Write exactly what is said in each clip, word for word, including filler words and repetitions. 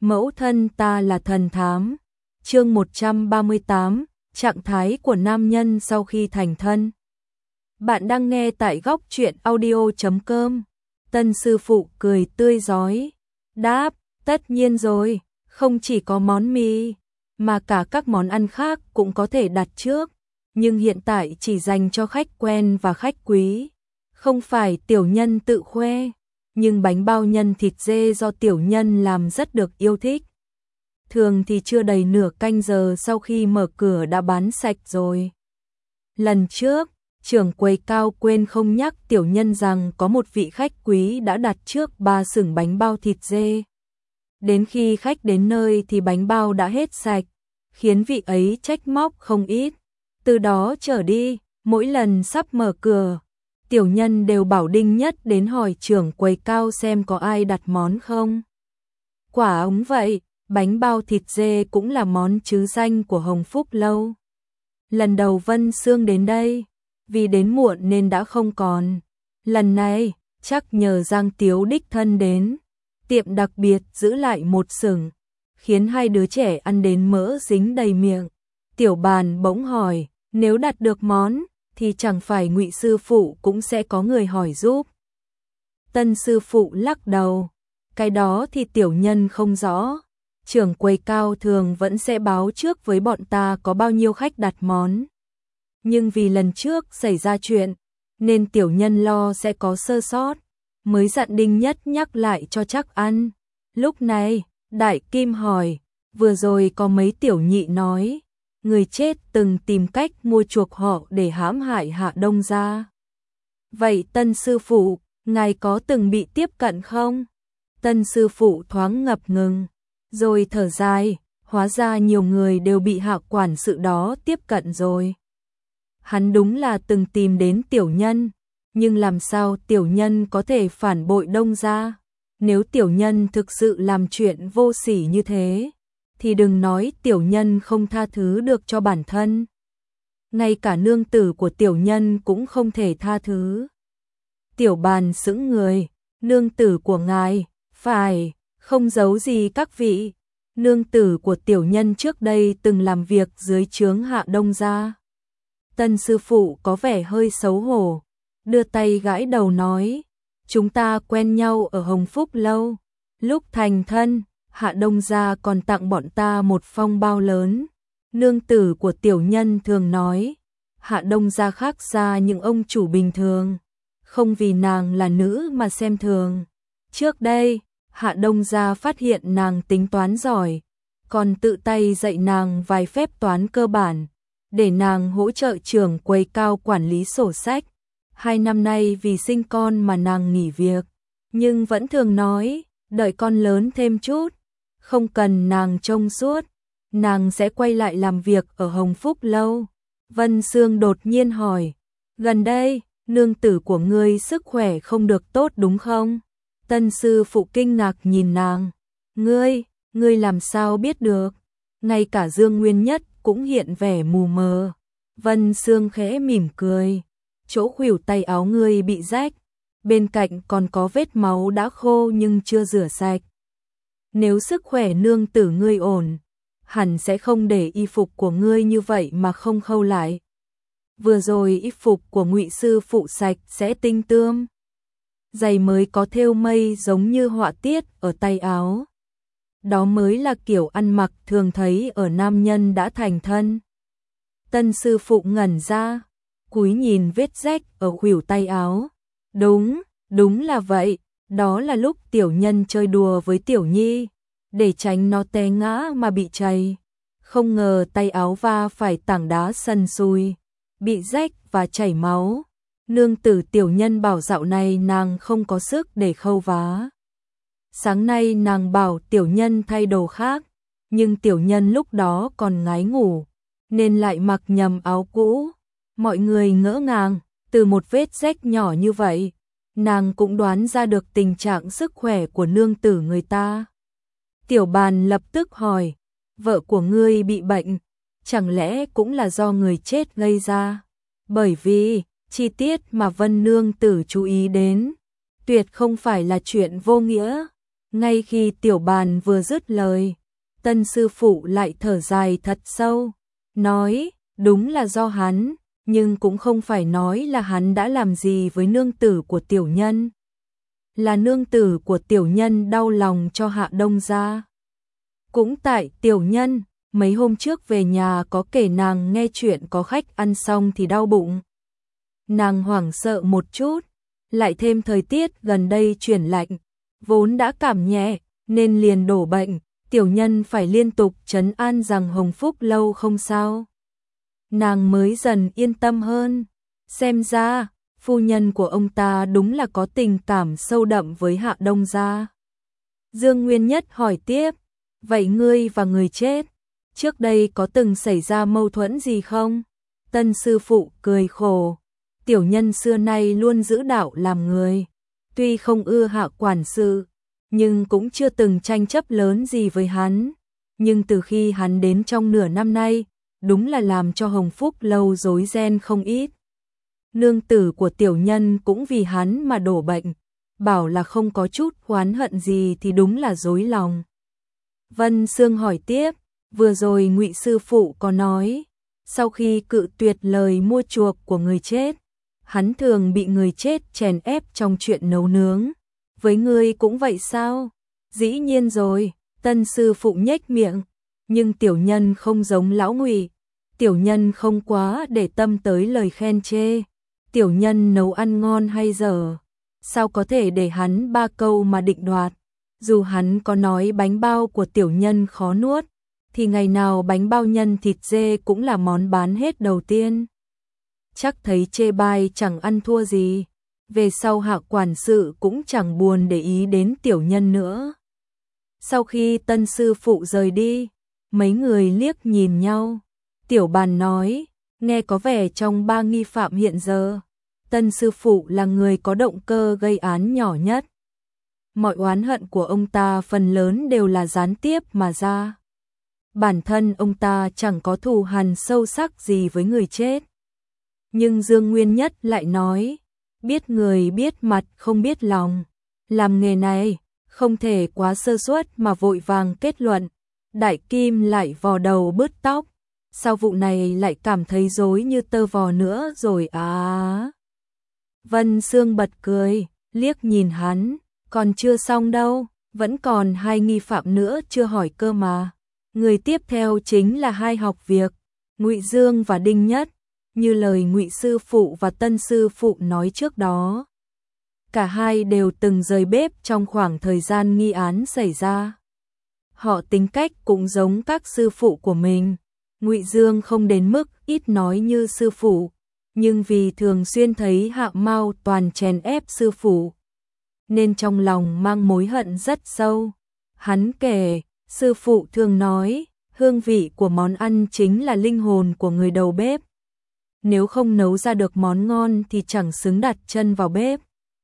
Mẫu thân ta là thần thám. Chương một trăm ba mươi tám, trạng thái của nam nhân sau khi thành thân. Bạn đang nghe tại góc truyện audio chấm com. Tân sư phụ cười tươi rói, đáp, tất nhiên rồi, không chỉ có món mì, mà cả các món ăn khác cũng có thể đặt trước, nhưng hiện tại chỉ dành cho khách quen và khách quý, không phải tiểu nhân tự khoe, nhưng bánh bao nhân thịt dê do tiểu nhân làm rất được yêu thích. Thường thì chưa đầy nửa canh giờ sau khi mở cửa đã bán sạch rồi. Lần trước, trưởng quầy Cao quên không nhắc tiểu nhân rằng có một vị khách quý đã đặt trước ba xửng bánh bao thịt dê. Đến khi khách đến nơi thì bánh bao đã hết sạch, khiến vị ấy trách móc không ít. Từ đó trở đi, mỗi lần sắp mở cửa, tiểu nhân đều bảo Đinh Nhất đến hỏi trưởng quầy Cao xem có ai đặt món không. Quả ống vậy, bánh bao thịt dê cũng là món trứ danh của Hồng Phúc Lâu. Lần đầu Vân Sương đến đây, vì đến muộn nên đã không còn. Lần này, chắc nhờ Giang Tiếu đích thân đến, tiệm đặc biệt giữ lại một xửng, khiến hai đứa trẻ ăn đến mỡ dính đầy miệng. Tiểu Bàn bỗng hỏi, nếu đặt được món, thì chẳng phải Ngụy sư phụ cũng sẽ có người hỏi giúp. Tân sư phụ lắc đầu, cái đó thì tiểu nhân không rõ. Trưởng quầy Cao thường vẫn sẽ báo trước với bọn ta có bao nhiêu khách đặt món. Nhưng vì lần trước xảy ra chuyện, nên tiểu nhân lo sẽ có sơ sót, mới dặn Đinh Nhất nhắc lại cho chắc ăn. Lúc này, Đại Kim hỏi, vừa rồi có mấy tiểu nhị nói, người chết từng tìm cách mua chuộc họ để hãm hại Hạ Đông gia. Vậy Tân sư phụ, ngài có từng bị tiếp cận không? Tân sư phụ thoáng ngập ngừng, rồi thở dài, hóa ra nhiều người đều bị Hạ quản sự đó tiếp cận rồi. Hắn đúng là từng tìm đến tiểu nhân, nhưng làm sao tiểu nhân có thể phản bội Đông gia? Nếu tiểu nhân thực sự làm chuyện vô sỉ như thế, thì đừng nói tiểu nhân không tha thứ được cho bản thân. Ngay cả nương tử của tiểu nhân cũng không thể tha thứ. Tiểu Bàn sững người, nương tử của ngài, phải, không giấu gì các vị. Nương tử của tiểu nhân trước đây từng làm việc dưới trướng Hạ Đông gia. Tân sư phụ có vẻ hơi xấu hổ, đưa tay gãi đầu nói, chúng ta quen nhau ở Hồng Phúc Lâu, lúc thành thân, Hạ Đông gia còn tặng bọn ta một phong bao lớn. Nương tử của tiểu nhân thường nói, Hạ Đông gia khác xa những ông chủ bình thường, không vì nàng là nữ mà xem thường. Trước đây, Hạ Đông gia phát hiện nàng tính toán giỏi, còn tự tay dạy nàng vài phép toán cơ bản, để nàng hỗ trợ trưởng quầy Cao quản lý sổ sách. Hai năm nay vì sinh con mà nàng nghỉ việc, nhưng vẫn thường nói, đợi con lớn thêm chút, không cần nàng trông suốt, nàng sẽ quay lại làm việc ở Hồng Phúc Lâu. Vân Sương đột nhiên hỏi, gần đây, nương tử của ngươi sức khỏe không được tốt đúng không? Tân sư phụ kinh ngạc nhìn nàng, ngươi, ngươi làm sao biết được? Ngay cả Dương Nguyên Nhất cũng hiện vẻ mù mờ. Vân Sương khẽ mỉm cười, chỗ khuỷu tay áo ngươi bị rách, bên cạnh còn có vết máu đã khô nhưng chưa rửa sạch. Nếu sức khỏe nương tử ngươi ổn, hẳn sẽ không để y phục của ngươi như vậy mà không khâu lại. Vừa rồi y phục của Ngụy sư phụ sạch sẽ tinh tươm, giày mới có thêu mây giống như họa tiết ở tay áo. Đó mới là kiểu ăn mặc thường thấy ở nam nhân đã thành thân. Tân sư phụ ngẩn ra, cúi nhìn vết rách ở khuỷu tay áo. Đúng, đúng là vậy, đó là lúc tiểu nhân chơi đùa với tiểu nhi, để tránh nó té ngã mà bị chày. Không ngờ tay áo va phải tảng đá sần sùi, bị rách và chảy máu. Nương tử tiểu nhân bảo dạo này nàng không có sức để khâu vá. Sáng nay nàng bảo tiểu nhân thay đồ khác, nhưng tiểu nhân lúc đó còn ngái ngủ, nên lại mặc nhầm áo cũ. Mọi người ngỡ ngàng, từ một vết rách nhỏ như vậy, nàng cũng đoán ra được tình trạng sức khỏe của nương tử người ta. Tiểu Bàn lập tức hỏi, vợ của ngươi bị bệnh, chẳng lẽ cũng là do người chết gây ra? Bởi vì, chi tiết mà Vân nương tử chú ý đến, tuyệt không phải là chuyện vô nghĩa. Ngay khi Tiểu Bàn vừa dứt lời, Tân sư phụ lại thở dài thật sâu, nói, đúng là do hắn, nhưng cũng không phải nói là hắn đã làm gì với nương tử của tiểu nhân. Là nương tử của tiểu nhân đau lòng cho Hạ Đông gia. Cũng tại tiểu nhân, mấy hôm trước về nhà có kể nàng nghe chuyện có khách ăn xong thì đau bụng. Nàng hoảng sợ một chút, lại thêm thời tiết gần đây chuyển lạnh, vốn đã cảm nhẹ, nên liền đổ bệnh, tiểu nhân phải liên tục trấn an rằng Hồng Phúc lâu không sao. Nàng mới dần yên tâm hơn, xem ra, phu nhân của ông ta đúng là có tình cảm sâu đậm với Hạ Đông gia. Dương Nguyên Nhất hỏi tiếp, vậy ngươi và người chết, trước đây có từng xảy ra mâu thuẫn gì không? Tân sư phụ cười khổ, tiểu nhân xưa nay luôn giữ đạo làm người, tuy không ưa Hạ quản sự, nhưng cũng chưa từng tranh chấp lớn gì với hắn, nhưng từ khi hắn đến trong nửa năm nay, đúng là làm cho Hồng Phúc lâu rối ren không ít. Nương tử của tiểu nhân cũng vì hắn mà đổ bệnh, bảo là không có chút oán hận gì thì đúng là dối lòng. Vân Sương hỏi tiếp, vừa rồi Ngụy sư phụ có nói, sau khi cự tuyệt lời mua chuộc của người chết, hắn thường bị người chết chèn ép trong chuyện nấu nướng. Với ngươi cũng vậy sao? Dĩ nhiên rồi, Tân sư phụ nhếch miệng, nhưng tiểu nhân không giống lão Ngụy, tiểu nhân không quá để tâm tới lời khen chê. Tiểu nhân nấu ăn ngon hay dở, sao có thể để hắn ba câu mà định đoạt. Dù hắn có nói bánh bao của tiểu nhân khó nuốt, thì ngày nào bánh bao nhân thịt dê cũng là món bán hết đầu tiên. Chắc thấy chê bai chẳng ăn thua gì, về sau Hạ quản sự cũng chẳng buồn để ý đến tiểu nhân nữa. Sau khi Tân sư phụ rời đi, mấy người liếc nhìn nhau, Tiểu Bàn nói, nghe có vẻ trong ba nghi phạm hiện giờ, Tân sư phụ là người có động cơ gây án nhỏ nhất. Mọi oán hận của ông ta phần lớn đều là gián tiếp mà ra. Bản thân ông ta chẳng có thù hằn sâu sắc gì với người chết. Nhưng Dương Nguyên Nhất lại nói, biết người biết mặt không biết lòng. Làm nghề này, không thể quá sơ suất mà vội vàng kết luận. Đại Kim lại vò đầu bứt tóc. Sau vụ này lại cảm thấy rối như tơ vò nữa rồi à. Vân Sương bật cười, liếc nhìn hắn, còn chưa xong đâu, vẫn còn hai nghi phạm nữa chưa hỏi cơ mà. Người tiếp theo chính là hai học việc, Ngụy Dương và Đinh Nhất, như lời Ngụy sư phụ và Tân sư phụ nói trước đó. Cả hai đều từng rời bếp trong khoảng thời gian nghi án xảy ra. Họ tính cách cũng giống các sư phụ của mình. Ngụy Dương không đến mức ít nói như sư phụ, nhưng vì thường xuyên thấy Hạ Mao Toàn chèn ép sư phụ, nên trong lòng mang mối hận rất sâu. Hắn kể, sư phụ thường nói, hương vị của món ăn chính là linh hồn của người đầu bếp. Nếu không nấu ra được món ngon thì chẳng xứng đặt chân vào bếp.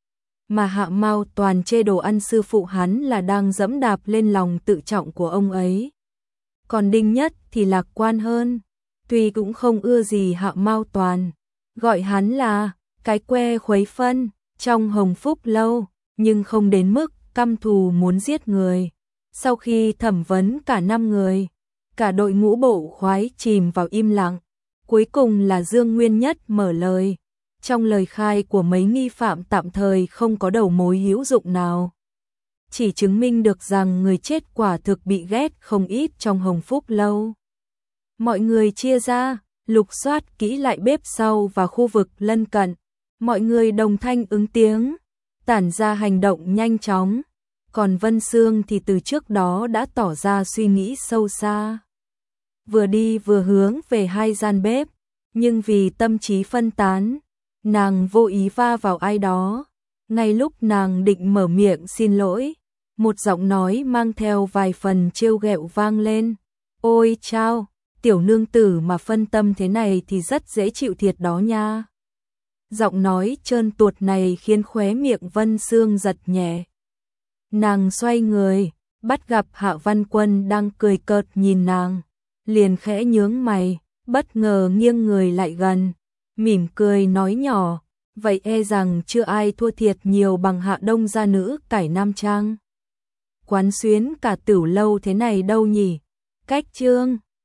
Mà Hạ Mao Toàn chê đồ ăn sư phụ hắn là đang dẫm đạp lên lòng tự trọng của ông ấy. Còn Đinh Nhất thì lạc quan hơn, tuy cũng không ưa gì Hạ Mao Toàn, gọi hắn là cái que khuấy phân trong Hồng Phúc lâu, nhưng không đến mức căm thù muốn giết người. Sau khi thẩm vấn cả năm người, cả đội ngũ bộ khoái chìm vào im lặng, cuối cùng là Dương Nguyên Nhất mở lời. Trong lời khai của mấy nghi phạm tạm thời không có đầu mối hữu dụng nào, chỉ chứng minh được rằng người chết quả thực bị ghét không ít trong Hồng Phúc lâu. Mọi người chia ra, lục soát kỹ lại bếp sau và khu vực lân cận. Mọi người đồng thanh ứng tiếng, tản ra hành động nhanh chóng. Còn Vân Sương thì từ trước đó đã tỏ ra suy nghĩ sâu xa. Vừa đi vừa hướng về hai gian bếp, nhưng vì tâm trí phân tán, nàng vô ý va vào ai đó. Ngay lúc nàng định mở miệng xin lỗi, một giọng nói mang theo vài phần trêu ghẹo vang lên. Ôi chao, tiểu nương tử mà phân tâm thế này thì rất dễ chịu thiệt đó nha. Giọng nói trơn tuột này khiến khóe miệng Vân Sương giật nhẹ. Nàng xoay người, bắt gặp Hạ Văn Quân đang cười cợt nhìn nàng, liền khẽ nhướng mày, bất ngờ nghiêng người lại gần, mỉm cười nói nhỏ, vậy e rằng chưa ai thua thiệt nhiều bằng Hạ Đông gia nữ cải nam trang. quán xuyến cả Tửu lâu thế này đâu nhỉ? Cách chương